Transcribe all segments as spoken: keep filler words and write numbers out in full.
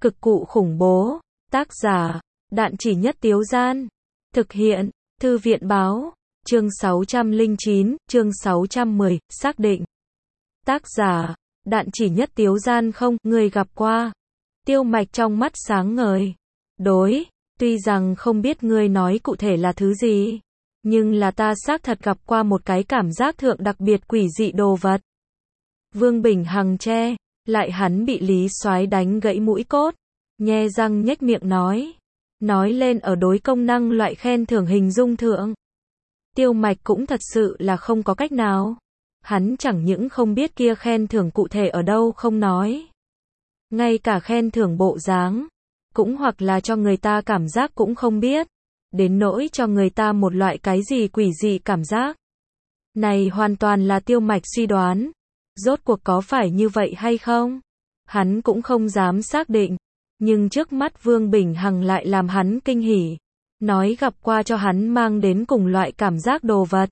Cực cụ khủng bố. Tác giả, Đạn Chỉ Nhất Tiếu Gian. Thực hiện, Thư viện Báo. Chương sáu trăm lẻ chín, chương sáu trăm mười, xác định. Tác giả, Đạn Chỉ Nhất Tiếu Gian. Không, người gặp qua. Tiêu Mạch trong mắt sáng ngời. Đối, tuy rằng không biết ngươi nói cụ thể là thứ gì, nhưng là ta xác thật gặp qua một cái cảm giác thượng đặc biệt quỷ dị đồ vật. Vương Bình Hằng che lại hắn bị Lý Soái đánh gãy mũi cốt, nhe răng nhếch miệng nói, nói lên ở đối công năng loại khen thưởng hình dung thượng. Tiêu Mạch cũng thật sự là không có cách nào. Hắn chẳng những không biết kia khen thưởng cụ thể ở đâu không nói, ngay cả khen thưởng bộ dáng, cũng hoặc là cho người ta cảm giác cũng không biết, đến nỗi cho người ta một loại cái gì quỷ dị cảm giác. Này hoàn toàn là Tiêu Mạch suy đoán. Rốt cuộc có phải như vậy hay không? Hắn cũng không dám xác định. Nhưng trước mắt Vương Bình Hằng lại làm hắn kinh hỉ. Nói gặp qua cho hắn mang đến cùng loại cảm giác đồ vật.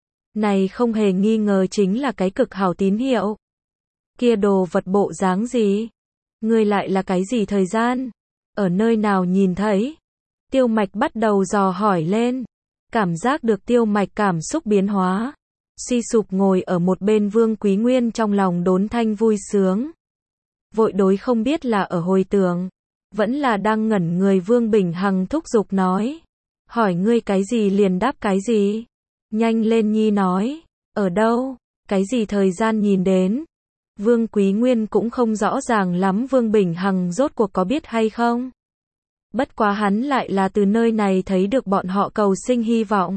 Này không hề nghi ngờ chính là cái cực hảo tín hiệu. Kia đồ vật bộ dáng gì? Ngươi lại là cái gì thời gian? Ở nơi nào nhìn thấy? Tiêu Mạch bắt đầu dò hỏi lên. Cảm giác được Tiêu Mạch cảm xúc biến hóa. Suy sụp ngồi ở một bên Vương Quý Nguyên trong lòng đốn thanh vui sướng. Vội đối không biết là ở hồi tưởng, vẫn là đang ngẩn người. Vương Bình Hằng thúc giục nói. Hỏi ngươi cái gì liền đáp cái gì. Nhanh lên nhi nói. Ở đâu? Cái gì thời gian nhìn đến? Vương Quý Nguyên cũng không rõ ràng lắm Vương Bình Hằng rốt cuộc có biết hay không. Bất quá hắn lại là từ nơi này thấy được bọn họ cầu sinh hy vọng.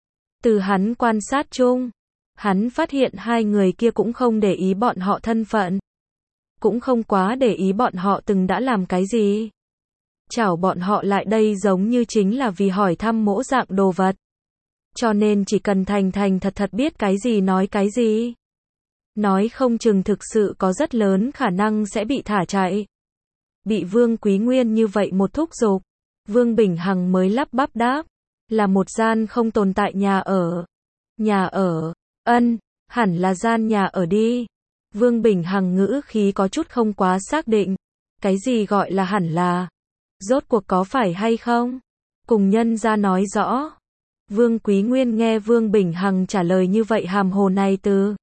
Từ hắn quan sát chung, hắn phát hiện hai người kia cũng không để ý bọn họ thân phận. Cũng không quá để ý bọn họ từng đã làm cái gì. Chảo bọn họ lại đây giống như chính là vì hỏi thăm mỗ dạng đồ vật. Cho nên chỉ cần thành thành thật thật biết cái gì nói cái gì. Nói không chừng thực sự có rất lớn khả năng sẽ bị thả chạy. Bị Vương Quý Nguyên như vậy một thúc giục, Vương Bình Hằng mới lắp bắp đáp. Là một gian không tồn tại nhà ở. Nhà ở, ân, hẳn là gian nhà ở đi. Vương Bình Hằng ngữ khí có chút không quá xác định. Cái gì gọi là hẳn là? Rốt cuộc có phải hay không? Cùng nhân ra nói rõ. Vương Quý Nguyên nghe Vương Bình Hằng trả lời như vậy hàm hồ này từ.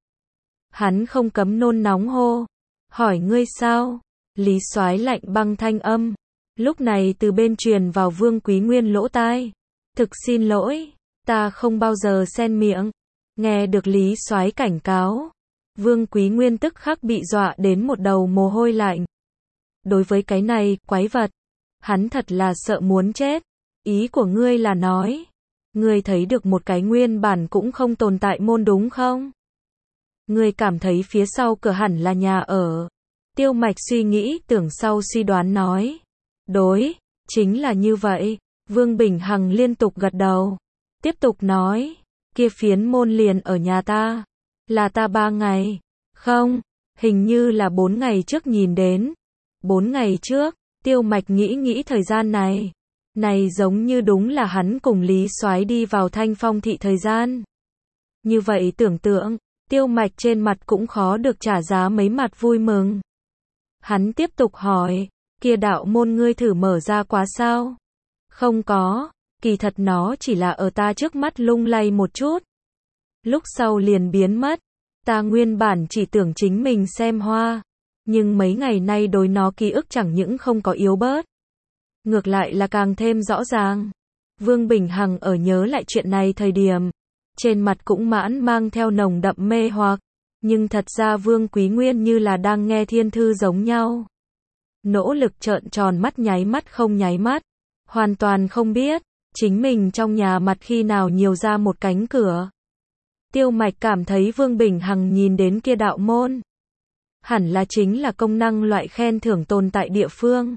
Hắn không cấm nôn nóng hô. Hỏi ngươi sao? Lý Soái lạnh băng thanh âm. Lúc này từ bên truyền vào Vương Quý Nguyên lỗ tai. Thực xin lỗi, ta không bao giờ xen miệng. Nghe được Lý Soái cảnh cáo, Vương Quý Nguyên tức khắc bị dọa đến một đầu mồ hôi lạnh. Đối với cái này, quái vật, hắn thật là sợ muốn chết. Ý của ngươi là nói, ngươi thấy được một cái nguyên bản cũng không tồn tại môn đúng không? Ngươi cảm thấy phía sau cửa hẳn là nhà ở. Tiêu Mạch suy nghĩ tưởng sau suy đoán nói. Đối, chính là như vậy. Vương Bình Hằng liên tục gật đầu. Tiếp tục nói. Kia phiến môn liền ở nhà ta. Là ta ba ngày. Không, hình như là bốn ngày trước nhìn đến. Bốn ngày trước, Tiêu Mạch nghĩ nghĩ thời gian này. Này giống như đúng là hắn cùng Lý Soái đi vào Thanh Phong thị thời gian. Như vậy tưởng tượng, Tiêu Mạch trên mặt cũng khó được trả giá mấy mặt vui mừng. Hắn tiếp tục hỏi, kia đạo môn ngươi thử mở ra quá sao? Không có, kỳ thật nó chỉ là ở ta trước mắt lung lay một chút. Lúc sau liền biến mất. Ta nguyên bản chỉ tưởng chính mình xem hoa. Nhưng mấy ngày nay đối nó ký ức chẳng những không có yếu bớt. Ngược lại là càng thêm rõ ràng. Vương Bình Hằng ở nhớ lại chuyện này thời điểm. Trên mặt cũng mãn mang theo nồng đậm mê hoặc. Nhưng thật ra Vương Quý Nguyên như là đang nghe thiên thư giống nhau. Nỗ lực trợn tròn mắt nháy mắt không nháy mắt. Hoàn toàn không biết, chính mình trong nhà mặt khi nào nhiều ra một cánh cửa. Tiêu Mạch cảm thấy Vương Bình Hằng nhìn đến kia đạo môn. Hẳn là chính là công năng loại khen thưởng tồn tại địa phương.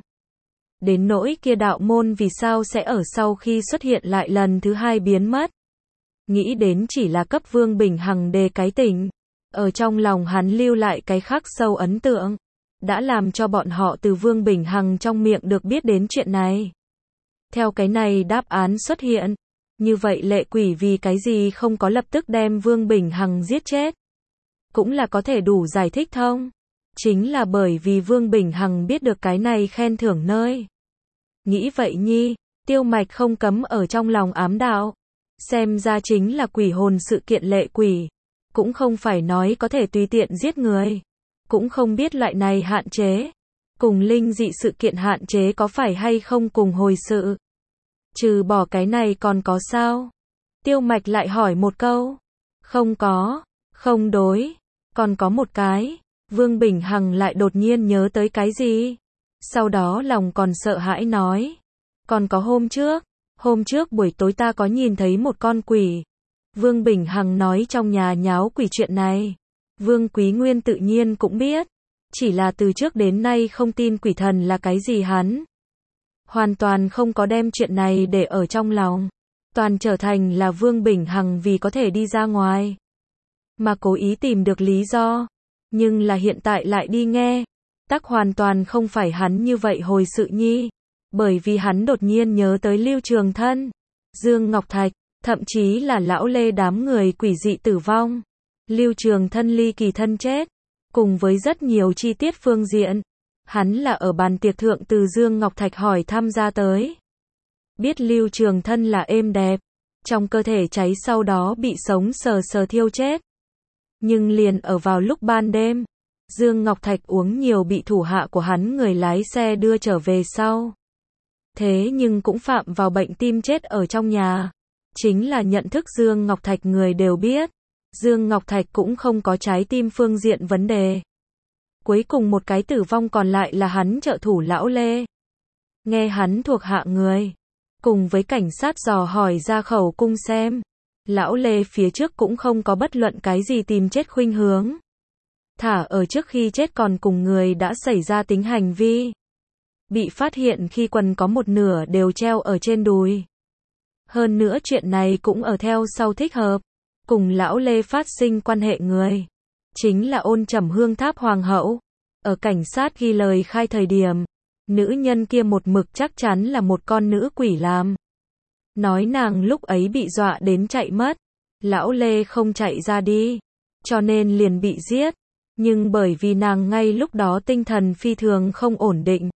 Đến nỗi kia đạo môn vì sao sẽ ở sau khi xuất hiện lại lần thứ hai biến mất. Nghĩ đến chỉ là cấp Vương Bình Hằng đề cái tỉnh. Ở trong lòng hắn lưu lại cái khắc sâu ấn tượng. Đã làm cho bọn họ từ Vương Bình Hằng trong miệng được biết đến chuyện này. Theo cái này đáp án xuất hiện. Như vậy lệ quỷ vì cái gì không có lập tức đem Vương Bình Hằng giết chết. Cũng là có thể đủ giải thích thông. Chính là bởi vì Vương Bình Hằng biết được cái này khen thưởng nơi. Nghĩ vậy nhi, Tiêu Mạch không cấm ở trong lòng ám đạo. Xem ra chính là quỷ hồn sự kiện lệ quỷ. Cũng không phải nói có thể tùy tiện giết người. Cũng không biết loại này hạn chế. Cùng linh dị sự kiện hạn chế có phải hay không cùng hồi sự. Trừ bỏ cái này còn có sao? Tiêu Mạch lại hỏi một câu. Không có, không đối, còn có một cái. Vương Bình Hằng lại đột nhiên nhớ tới cái gì? Sau đó lòng còn sợ hãi nói. Còn có hôm trước, hôm trước buổi tối ta có nhìn thấy một con quỷ. Vương Bình Hằng nói trong nhà nháo quỷ chuyện này. Vương Quý Nguyên tự nhiên cũng biết. Chỉ là từ trước đến nay không tin quỷ thần là cái gì hắn. Hoàn toàn không có đem chuyện này để ở trong lòng. Toàn trở thành là Vương Bình Hằng vì có thể đi ra ngoài. Mà cố ý tìm được lý do. Nhưng là hiện tại lại đi nghe. Tắc hoàn toàn không phải hắn như vậy hồi sự nhi. Bởi vì hắn đột nhiên nhớ tới Lưu Trường Thân, Dương Ngọc Thạch, thậm chí là lão Lê đám người quỷ dị tử vong. Lưu Trường Thân ly kỳ thân chết. Cùng với rất nhiều chi tiết phương diện. Hắn là ở bàn tiệc thượng từ Dương Ngọc Thạch hỏi tham gia tới. Biết Lưu Trường Thân là êm đẹp. Trong cơ thể cháy sau đó bị sống sờ sờ thiêu chết. Nhưng liền ở vào lúc ban đêm. Dương Ngọc Thạch uống nhiều bị thủ hạ của hắn người lái xe đưa trở về sau. Thế nhưng cũng phạm vào bệnh tim chết ở trong nhà. Chính là nhận thức Dương Ngọc Thạch người đều biết. Dương Ngọc Thạch cũng không có trái tim phương diện vấn đề. Cuối cùng một cái tử vong còn lại là hắn trợ thủ lão Lê. Nghe hắn thuộc hạ người. Cùng với cảnh sát dò hỏi ra khẩu cung xem. Lão Lê phía trước cũng không có bất luận cái gì tìm chết khuynh hướng. Thả ở trước khi chết còn cùng người đã xảy ra tính hành vi. Bị phát hiện khi quần có một nửa đều treo ở trên đùi. Hơn nữa chuyện này cũng ở theo sau thích hợp. Cùng lão Lê phát sinh quan hệ người. Chính là Ôn Trầm Hương Tháp Hoàng hậu. Ở cảnh sát ghi lời khai thời điểm. Nữ nhân kia một mực chắc chắn là một con nữ quỷ làm. Nói nàng lúc ấy bị dọa đến chạy mất. Lão Lê không chạy ra đi. Cho nên liền bị giết. Nhưng bởi vì nàng ngay lúc đó tinh thần phi thường không ổn định.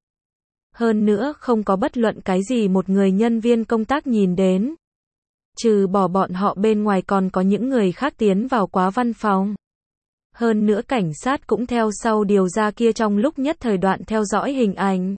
Hơn nữa không có bất luận cái gì một người nhân viên công tác nhìn đến. Trừ bỏ bọn họ bên ngoài còn có những người khác tiến vào quá văn phòng. Hơn nữa cảnh sát cũng theo sau điều ra kia trong lúc nhất thời đoạn theo dõi hình ảnh.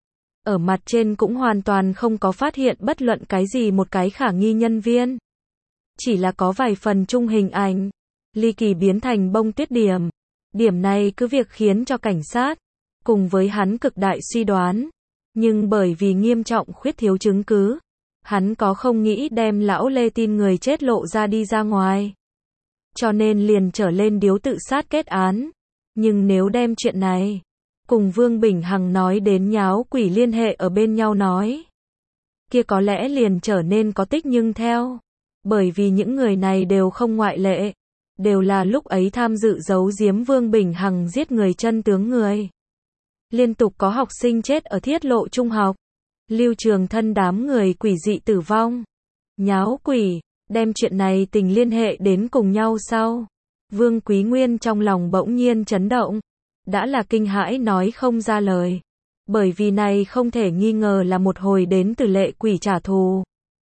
Ở mặt trên cũng hoàn toàn không có phát hiện bất luận cái gì một cái khả nghi nhân viên. Chỉ là có vài phần chung hình ảnh. Ly kỳ biến thành bông tuyết điểm. Điểm này cứ việc khiến cho cảnh sát. Cùng với hắn cực đại suy đoán. Nhưng bởi vì nghiêm trọng khuyết thiếu chứng cứ. Hắn có không nghĩ đem lão Lê tin người chết lộ ra đi ra ngoài. Cho nên liền trở lên điếu tự sát kết án. Nhưng nếu đem chuyện này. Cùng Vương Bình Hằng nói đến nháo quỷ liên hệ ở bên nhau nói. Kia có lẽ liền trở nên có tích nhưng theo. Bởi vì những người này đều không ngoại lệ. Đều là lúc ấy tham dự giấu giếm Vương Bình Hằng giết người chân tướng người. Liên tục có học sinh chết ở Thiết Lộ Trung học. Lưu Trường Thân đám người quỷ dị tử vong. Nháo quỷ, đem chuyện này tình liên hệ đến cùng nhau sau. Vương Quý Nguyên trong lòng bỗng nhiên chấn động. Đã là kinh hãi nói không ra lời. Bởi vì này không thể nghi ngờ là một hồi đến từ lệ quỷ trả thù.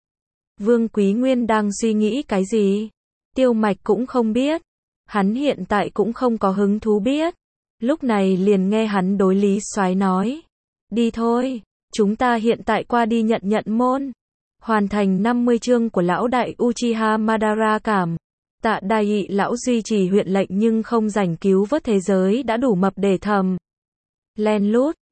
Vương Quý Nguyên đang suy nghĩ cái gì? Tiêu Mạch cũng không biết. Hắn hiện tại cũng không có hứng thú biết. Lúc này liền nghe hắn đối Lý Soái nói. Đi thôi, chúng ta hiện tại qua đi nhận nhận môn. Hoàn thành năm mươi chương của lão đại Uchiha Madara cảm. Tạ Đài Ị lão duy trì huyện lệnh nhưng không giành cứu vớt thế giới đã đủ mập để thầm. Len lút,